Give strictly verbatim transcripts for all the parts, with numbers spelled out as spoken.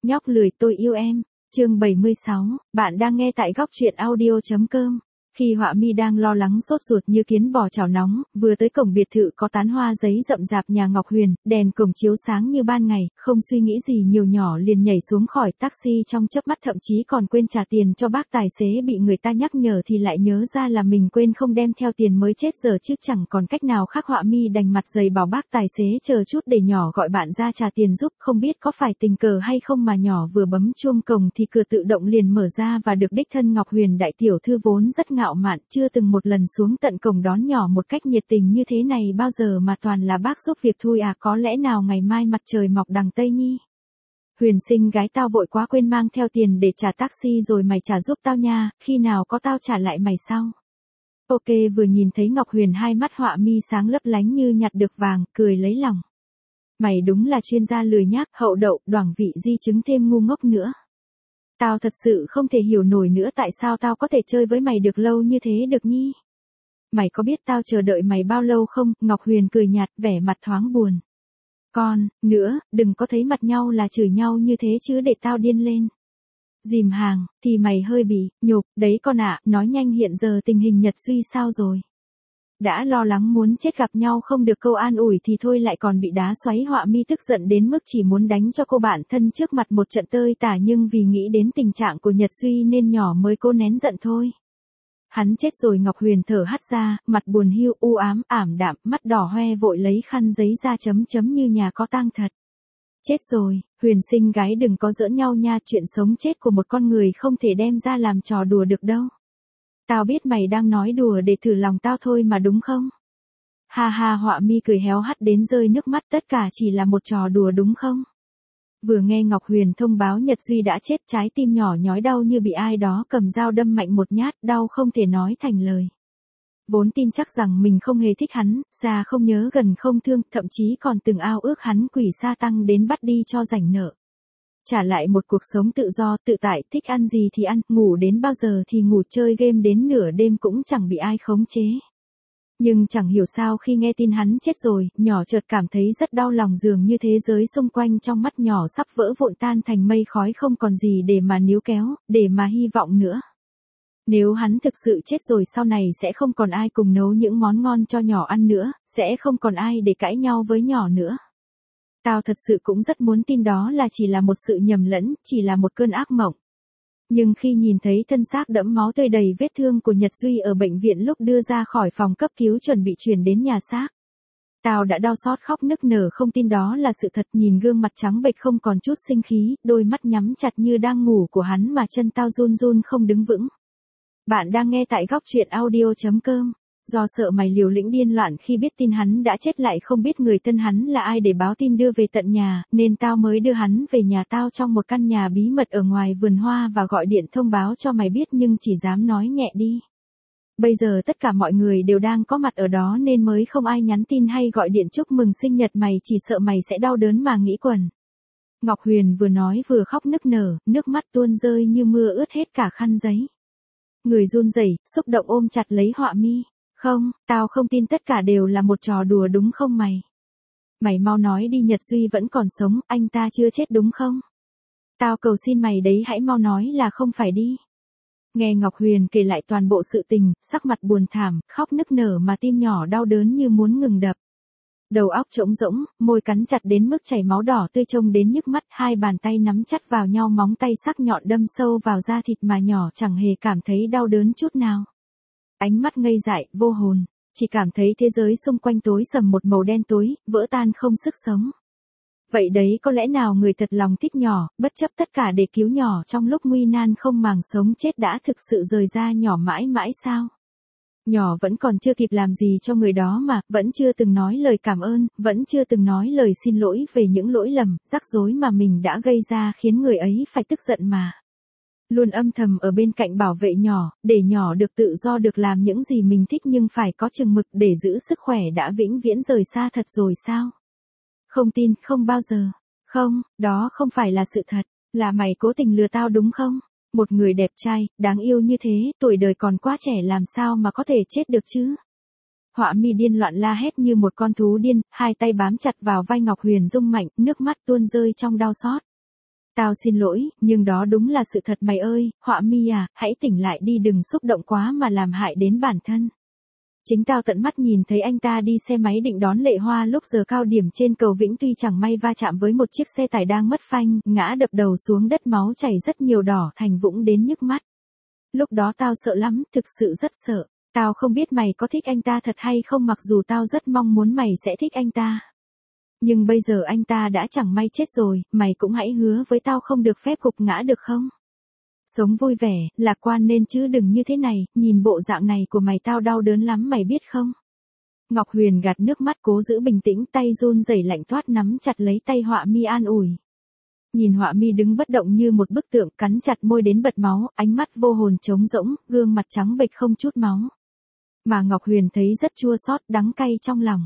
Nhóc lười tôi yêu em. Chương bảy mươi sáu, bạn đang nghe tại góc truyện audio chấm com. Khi Họa Mi đang lo lắng sốt ruột như kiến bò chảo nóng, vừa tới cổng biệt thự có tán hoa giấy rậm rạp nhà Ngọc Huyền, đèn cổng chiếu sáng như ban ngày, không suy nghĩ gì nhiều nhỏ liền nhảy xuống khỏi taxi trong chớp mắt, thậm chí còn quên trả tiền cho bác tài xế. Bị người ta nhắc nhở thì lại nhớ ra là mình quên không đem theo tiền mới chết giờ chứ chẳng còn cách nào khác. Họa Mi đành mặt dày bảo bác tài xế chờ chút để nhỏ gọi bạn ra trả tiền giúp. Không biết có phải tình cờ hay không mà nhỏ vừa bấm chuông cổng thì cửa tự động liền mở ra và được đích thân Ngọc Huyền đại tiểu thư vốn rất ngạo mạn, chưa từng một lần xuống tận cổng đón nhỏ một cách nhiệt tình như thế này bao giờ, mà toàn là bác giúp việc thôi à. Có lẽ nào ngày mai mặt trời mọc đằng Tây nhi? Huyền xinh gái, tao vội quá quên mang theo tiền để trả taxi rồi, mày trả giúp tao nha, khi nào có tao trả lại mày sau. Ok. Vừa nhìn thấy Ngọc Huyền, hai mắt Họa Mi sáng lấp lánh như nhặt được vàng, cười lấy lòng. Mày đúng là chuyên gia lười nhác, hậu đậu, đoảng vị, di chứng thêm ngu ngốc nữa. Tao thật sự không thể hiểu nổi nữa tại sao tao có thể chơi với mày được lâu như thế được nhi. Mày có biết tao chờ đợi mày bao lâu không? Ngọc Huyền cười nhạt, vẻ mặt thoáng buồn. Con, nữa, đừng có thấy mặt nhau là chửi nhau như thế chứ để tao điên lên. Dìm hàng, thì mày hơi bị, nhục, đấy con ạ. Nói nhanh, hiện giờ tình hình Nhật Duy sao rồi? Đã lo lắng muốn chết, gặp nhau không được câu an ủi thì thôi lại còn bị đá xoáy. Họa Mi tức giận đến mức chỉ muốn đánh cho cô bạn thân trước mặt một trận tơi tả, nhưng vì nghĩ đến tình trạng của Nhật Duy nên nhỏ mới cố nén giận thôi. Hắn chết rồi. Ngọc Huyền thở hắt ra, mặt buồn hiu, u ám, ảm đạm, mắt đỏ hoe, vội lấy khăn giấy ra chấm chấm như nhà có tang thật. Chết rồi, Huyền xinh gái đừng có giỡn nhau nha, chuyện sống chết của một con người không thể đem ra làm trò đùa được đâu. Tao biết mày đang nói đùa để thử lòng tao thôi mà đúng không? Ha ha. Họa Mi cười héo hắt đến rơi nước mắt, tất cả chỉ là một trò đùa đúng không? Vừa nghe Ngọc Huyền thông báo Nhật Duy đã chết, trái tim nhỏ nhói đau như bị ai đó cầm dao đâm mạnh một nhát, đau không thể nói thành lời. Vốn tin chắc rằng mình không hề thích hắn, xa không nhớ gần không thương, thậm chí còn từng ao ước hắn quỷ sa tăng đến bắt đi cho rảnh nợ. Trả lại một cuộc sống tự do, tự tại, thích ăn gì thì ăn, ngủ đến bao giờ thì ngủ, chơi game đến nửa đêm cũng chẳng bị ai khống chế. Nhưng chẳng hiểu sao khi nghe tin hắn chết rồi, nhỏ chợt cảm thấy rất đau lòng, dường như thế giới xung quanh trong mắt nhỏ sắp vỡ vụn tan thành mây khói, không còn gì để mà níu kéo, để mà hy vọng nữa. Nếu hắn thực sự chết rồi, sau này sẽ không còn ai cùng nấu những món ngon cho nhỏ ăn nữa, sẽ không còn ai để cãi nhau với nhỏ nữa. Tao thật sự cũng rất muốn tin đó là chỉ là một sự nhầm lẫn, chỉ là một cơn ác mộng. Nhưng khi nhìn thấy thân xác đẫm máu tươi đầy vết thương của Nhật Duy ở bệnh viện lúc đưa ra khỏi phòng cấp cứu chuẩn bị chuyển đến nhà xác, tao đã đau xót khóc nức nở, không tin đó là sự thật. Nhìn gương mặt trắng bệch không còn chút sinh khí, đôi mắt nhắm chặt như đang ngủ của hắn mà chân tao run run không đứng vững. Bạn đang nghe tại góc truyện audio chấm com. Do sợ mày liều lĩnh điên loạn khi biết tin hắn đã chết, lại không biết người thân hắn là ai để báo tin đưa về tận nhà, nên tao mới đưa hắn về nhà tao trong một căn nhà bí mật ở ngoài vườn hoa và gọi điện thông báo cho mày biết, nhưng chỉ dám nói nhẹ đi. Bây giờ tất cả mọi người đều đang có mặt ở đó nên mới không ai nhắn tin hay gọi điện chúc mừng sinh nhật mày, chỉ sợ mày sẽ đau đớn mà nghĩ quẩn. Ngọc Huyền vừa nói vừa khóc nức nở, nước mắt tuôn rơi như mưa ướt hết cả khăn giấy. Người run rẩy, xúc động ôm chặt lấy Họa Mi. Không, tao không tin tất cả đều là một trò đùa đúng không mày? Mày mau nói đi, Nhật Duy vẫn còn sống, anh ta chưa chết đúng không? Tao cầu xin mày đấy, hãy mau nói là không phải đi. Nghe Ngọc Huyền kể lại toàn bộ sự tình, sắc mặt buồn thảm, khóc nức nở mà tim nhỏ đau đớn như muốn ngừng đập. Đầu óc trống rỗng, môi cắn chặt đến mức chảy máu đỏ tươi trông đến nhức mắt, hai bàn tay nắm chặt vào nhau, móng tay sắc nhọn đâm sâu vào da thịt mà nhỏ chẳng hề cảm thấy đau đớn chút nào. Ánh mắt ngây dại, vô hồn, chỉ cảm thấy thế giới xung quanh tối sầm một màu đen tối, vỡ tan không sức sống. Vậy đấy, có lẽ nào người thật lòng thích nhỏ, bất chấp tất cả để cứu nhỏ trong lúc nguy nan không màng sống chết, đã thực sự rời ra nhỏ mãi mãi sao? Nhỏ vẫn còn chưa kịp làm gì cho người đó mà, vẫn chưa từng nói lời cảm ơn, vẫn chưa từng nói lời xin lỗi về những lỗi lầm, rắc rối mà mình đã gây ra khiến người ấy phải tức giận mà. Luôn âm thầm ở bên cạnh bảo vệ nhỏ, để nhỏ được tự do, được làm những gì mình thích, nhưng phải có chừng mực để giữ sức khỏe, đã vĩnh viễn rời xa thật rồi sao? Không tin, không bao giờ. Không, đó không phải là sự thật, là mày cố tình lừa tao đúng không? Một người đẹp trai, đáng yêu như thế, tuổi đời còn quá trẻ, làm sao mà có thể chết được chứ? Họa Mi điên loạn la hét như một con thú điên, hai tay bám chặt vào vai Ngọc Huyền rung mạnh, nước mắt tuôn rơi trong đau xót. Tao xin lỗi, nhưng đó đúng là sự thật mày ơi, Họa Mi à, hãy tỉnh lại đi, đừng xúc động quá mà làm hại đến bản thân. Chính tao tận mắt nhìn thấy anh ta đi xe máy định đón Lệ Hoa lúc giờ cao điểm trên cầu Vĩnh Tuy, chẳng may va chạm với một chiếc xe tải đang mất phanh, ngã đập đầu xuống đất, máu chảy rất nhiều, đỏ thành vũng đến nhức mắt. Lúc đó tao sợ lắm, thực sự rất sợ. Tao không biết mày có thích anh ta thật hay không, mặc dù tao rất mong muốn mày sẽ thích anh ta. Nhưng bây giờ anh ta đã chẳng may chết rồi, mày cũng hãy hứa với tao không được phép gục ngã được không? Sống vui vẻ, lạc quan nên chứ đừng như thế này, nhìn bộ dạng này của mày tao đau đớn lắm mày biết không? Ngọc Huyền gạt nước mắt cố giữ bình tĩnh, tay run rẩy lạnh toát nắm chặt lấy tay Họa Mi an ủi. Nhìn Họa Mi đứng bất động như một bức tượng, cắn chặt môi đến bật máu, ánh mắt vô hồn trống rỗng, gương mặt trắng bệch không chút máu. Mà Ngọc Huyền thấy rất chua xót, đắng cay trong lòng.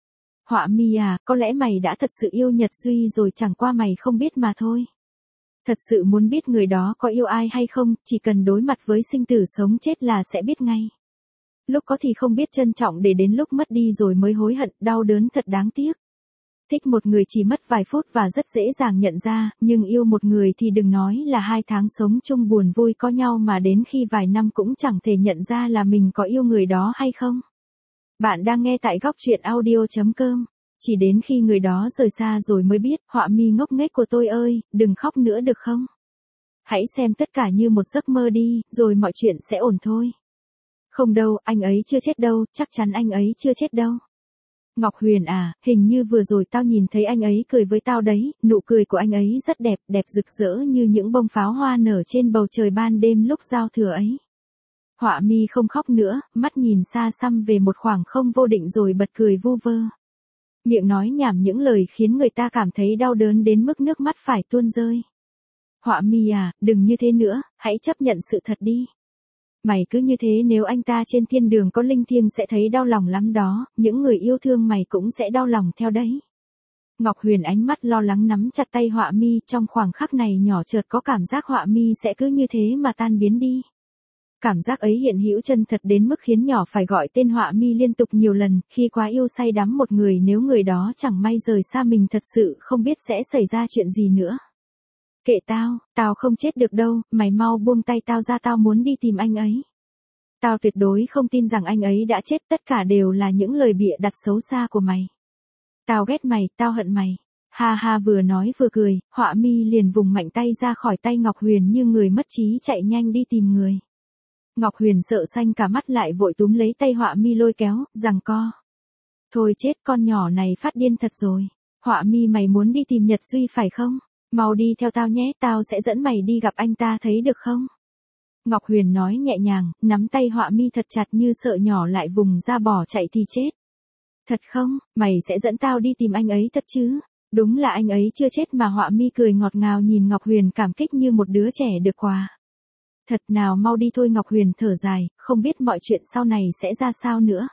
Họa Mi à, có lẽ mày đã thật sự yêu Nhật Duy rồi, chẳng qua mày không biết mà thôi. Thật sự muốn biết người đó có yêu ai hay không, chỉ cần đối mặt với sinh tử sống chết là sẽ biết ngay. Lúc có thì không biết trân trọng, để đến lúc mất đi rồi mới hối hận, đau đớn thật đáng tiếc. Thích một người chỉ mất vài phút và rất dễ dàng nhận ra, nhưng yêu một người thì đừng nói là hai tháng sống chung buồn vui có nhau mà đến khi vài năm cũng chẳng thể nhận ra là mình có yêu người đó hay không. Bạn đang nghe tại góc truyện audio chấm com. Chỉ đến khi người đó rời xa rồi mới biết, Họa Mi ngốc nghếch của tôi ơi, đừng khóc nữa được không? Hãy xem tất cả như một giấc mơ đi, rồi mọi chuyện sẽ ổn thôi. Không đâu, anh ấy chưa chết đâu, chắc chắn anh ấy chưa chết đâu. Ngọc Huyền à, hình như vừa rồi tao nhìn thấy anh ấy cười với tao đấy, nụ cười của anh ấy rất đẹp, đẹp rực rỡ như những bông pháo hoa nở trên bầu trời ban đêm lúc giao thừa ấy. Họa Mi không khóc nữa, mắt nhìn xa xăm về một khoảng không vô định rồi bật cười vu vơ. Miệng nói nhảm những lời khiến người ta cảm thấy đau đớn đến mức nước mắt phải tuôn rơi. Họa Mi à, đừng như thế nữa, hãy chấp nhận sự thật đi. Mày cứ như thế, nếu anh ta trên thiên đường có linh thiêng sẽ thấy đau lòng lắm đó, những người yêu thương mày cũng sẽ đau lòng theo đấy. Ngọc Huyền ánh mắt lo lắng nắm chặt tay Họa Mi, trong khoảng khắc này nhỏ chợt có cảm giác Họa Mi sẽ cứ như thế mà tan biến đi. Cảm giác ấy hiện hữu chân thật đến mức khiến nhỏ phải gọi tên Họa Mi liên tục nhiều lần, khi quá yêu say đắm một người, nếu người đó chẳng may rời xa mình thật sự không biết sẽ xảy ra chuyện gì nữa. Kệ tao, tao không chết được đâu, mày mau buông tay tao ra, tao muốn đi tìm anh ấy. Tao tuyệt đối không tin rằng anh ấy đã chết, tất cả đều là những lời bịa đặt xấu xa của mày. Tao ghét mày, tao hận mày. Ha ha, vừa nói vừa cười, Họa Mi liền vùng mạnh tay ra khỏi tay Ngọc Huyền như người mất trí chạy nhanh đi tìm người. Ngọc Huyền sợ xanh cả mắt lại vội túm lấy tay Họa Mi lôi kéo, giằng co. Thôi chết, con nhỏ này phát điên thật rồi. Họa Mi, mày muốn đi tìm Nhật Duy phải không? Mau đi theo tao nhé, tao sẽ dẫn mày đi gặp anh ta, thấy được không? Ngọc Huyền nói nhẹ nhàng, nắm tay Họa Mi thật chặt như sợ nhỏ lại vùng ra bỏ chạy thì chết. Thật không, mày sẽ dẫn tao đi tìm anh ấy thật chứ? Đúng là anh ấy chưa chết mà. Họa Mi cười ngọt ngào nhìn Ngọc Huyền cảm kích như một đứa trẻ được quà. Thật nào, mau đi thôi. Ngọc Huyền thở dài, không biết mọi chuyện sau này sẽ ra sao nữa.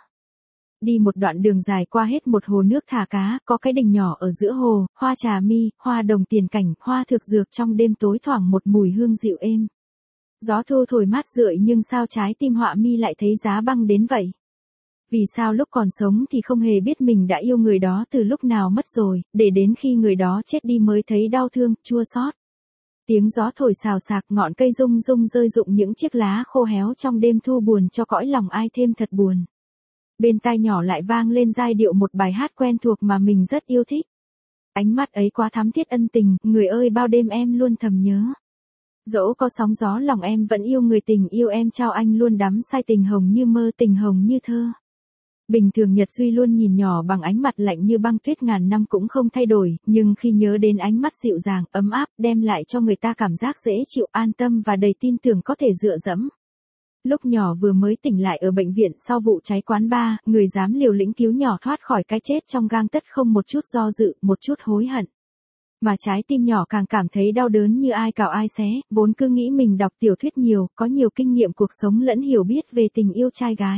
Đi một đoạn đường dài qua hết một hồ nước thả cá, có cái đình nhỏ ở giữa hồ, hoa trà mi, hoa đồng tiền cảnh, hoa thực dược, trong đêm tối thoảng một mùi hương dịu êm. Gió thu thổi mát rượi, nhưng sao trái tim Họa Mi lại thấy giá băng đến vậy? Vì sao lúc còn sống thì không hề biết mình đã yêu người đó từ lúc nào mất rồi, để đến khi người đó chết đi mới thấy đau thương, chua xót. Tiếng gió thổi xào xạc, ngọn cây rung rung rơi rụng những chiếc lá khô héo trong đêm thu buồn cho cõi lòng ai thêm thật buồn. Bên tai nhỏ lại vang lên giai điệu một bài hát quen thuộc mà mình rất yêu thích. Ánh mắt ấy quá thắm thiết ân tình, người ơi bao đêm em luôn thầm nhớ. Dẫu có sóng gió lòng em vẫn yêu người, tình yêu em trao anh luôn đắm say, tình hồng như mơ, tình hồng như thơ. Bình thường Nhật Duy luôn nhìn nhỏ bằng ánh mặt lạnh như băng tuyết, ngàn năm cũng không thay đổi, nhưng khi nhớ đến ánh mắt dịu dàng, ấm áp, đem lại cho người ta cảm giác dễ chịu, an tâm và đầy tin tưởng có thể dựa dẫm. Lúc nhỏ vừa mới tỉnh lại ở bệnh viện sau vụ cháy quán bar, người dám liều lĩnh cứu nhỏ thoát khỏi cái chết trong gang tấc, không một chút do dự, một chút hối hận. Mà trái tim nhỏ càng cảm thấy đau đớn như ai cào ai xé, vốn cứ nghĩ mình đọc tiểu thuyết nhiều, có nhiều kinh nghiệm cuộc sống lẫn hiểu biết về tình yêu trai gái.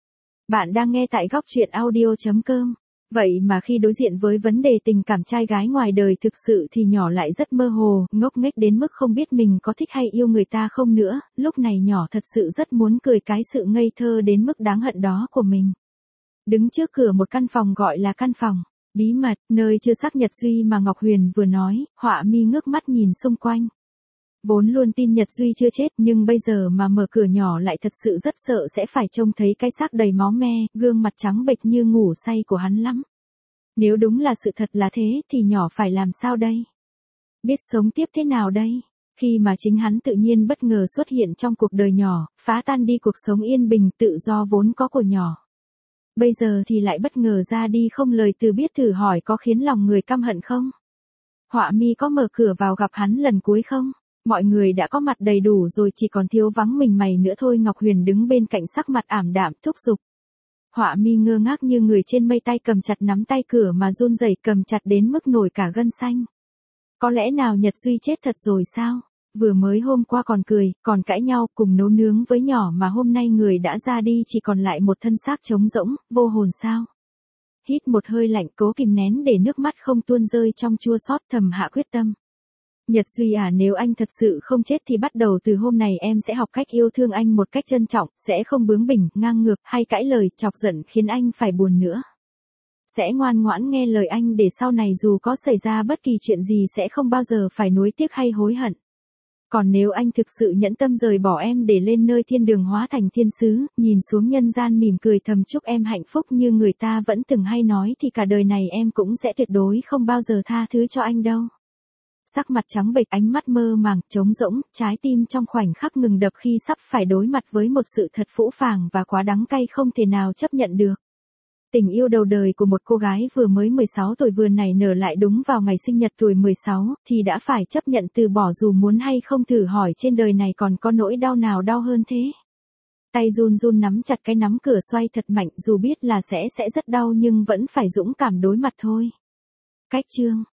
Bạn đang nghe tại góc truyện audio chấm com. Vậy mà khi đối diện với vấn đề tình cảm trai gái ngoài đời thực sự thì nhỏ lại rất mơ hồ, ngốc nghếch đến mức không biết mình có thích hay yêu người ta không nữa. Lúc này nhỏ thật sự rất muốn cười cái sự ngây thơ đến mức đáng hận đó của mình. Đứng trước cửa một căn phòng gọi là căn phòng. Bí mật, nơi chưa xác Nhật Duy mà Ngọc Huyền vừa nói, Họa Mi ngước mắt nhìn xung quanh. Vốn luôn tin Nhật Duy chưa chết nhưng bây giờ mà mở cửa nhỏ lại thật sự rất sợ sẽ phải trông thấy cái xác đầy máu me, gương mặt trắng bệch như ngủ say của hắn lắm. Nếu đúng là sự thật là thế thì nhỏ phải làm sao đây? Biết sống tiếp thế nào đây? Khi mà chính hắn tự nhiên bất ngờ xuất hiện trong cuộc đời nhỏ, phá tan đi cuộc sống yên bình tự do vốn có của nhỏ. Bây giờ thì lại bất ngờ ra đi không lời từ biết, thử hỏi có khiến lòng người căm hận không? Họa Mi có mở cửa vào gặp hắn lần cuối không? Mọi người đã có mặt đầy đủ rồi, chỉ còn thiếu vắng mình mày nữa thôi. Ngọc Huyền đứng bên cạnh sắc mặt ảm đạm thúc giục. Họa Mi ngơ ngác như người trên mây, tay cầm chặt nắm tay cửa mà run rẩy, cầm chặt đến mức nổi cả gân xanh. Có lẽ nào Nhật Duy chết thật rồi sao? Vừa mới hôm qua còn cười, còn cãi nhau, cùng nấu nướng với nhỏ mà hôm nay người đã ra đi chỉ còn lại một thân xác trống rỗng, vô hồn sao? Hít một hơi lạnh, cố kìm nén để nước mắt không tuôn rơi trong chua xót, thầm hạ quyết tâm. Nhật Duy à, nếu anh thật sự không chết thì bắt đầu từ hôm này em sẽ học cách yêu thương anh một cách trân trọng, sẽ không bướng bỉnh, ngang ngược, hay cãi lời, chọc giận khiến anh phải buồn nữa. Sẽ ngoan ngoãn nghe lời anh để sau này dù có xảy ra bất kỳ chuyện gì sẽ không bao giờ phải nuối tiếc hay hối hận. Còn nếu anh thực sự nhẫn tâm rời bỏ em để lên nơi thiên đường hóa thành thiên sứ, nhìn xuống nhân gian mỉm cười thầm chúc em hạnh phúc như người ta vẫn từng hay nói, thì cả đời này em cũng sẽ tuyệt đối không bao giờ tha thứ cho anh đâu. Sắc mặt trắng bệch, ánh mắt mơ màng, trống rỗng, trái tim trong khoảnh khắc ngừng đập khi sắp phải đối mặt với một sự thật phũ phàng và quá đắng cay không thể nào chấp nhận được. Tình yêu đầu đời của một cô gái vừa mới mười sáu tuổi vừa nảy nở lại đúng vào ngày sinh nhật tuổi mười sáu, thì đã phải chấp nhận từ bỏ dù muốn hay không. Thử hỏi trên đời này còn có nỗi đau nào đau hơn thế? Tay run run nắm chặt cái nắm cửa xoay thật mạnh, dù biết là sẽ sẽ rất đau nhưng vẫn phải dũng cảm đối mặt thôi. Cách chương